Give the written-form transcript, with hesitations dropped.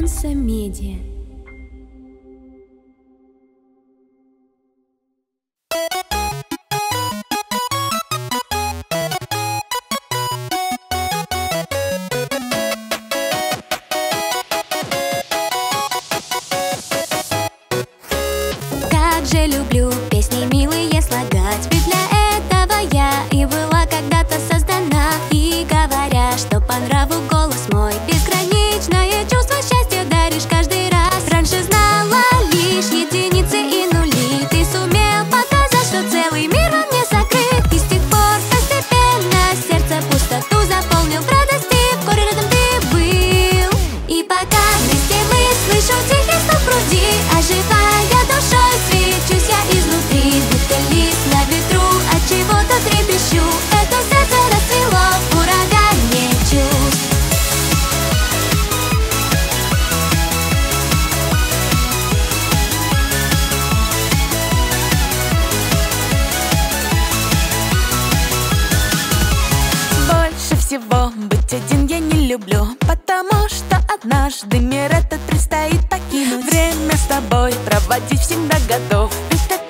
Монса Медиа. Как же люблю песни милые слагать, ведь для этого я и была когда-то создана. И говорят, что по нраву голос мой безграничное чувство счастья даришь каждый раз. Раньше знала лишь единицы и нули, ты сумел показать, что целый мир во мне сокрыт. И с тех пор постепенно сердце пустоту заполнил в радости, в горе рядом ты был. И пока вместе мы слышу тихий стук в груди, оживая душой, свечусь я изнутри, будто лист на ветру, от чего-то трепещу. Это сердце расцвело в урагане чувств. Больше всего быть один я не люблю, потому что однажды мир этот предстоит покинуть. Время с тобой проводить всегда готов, ведь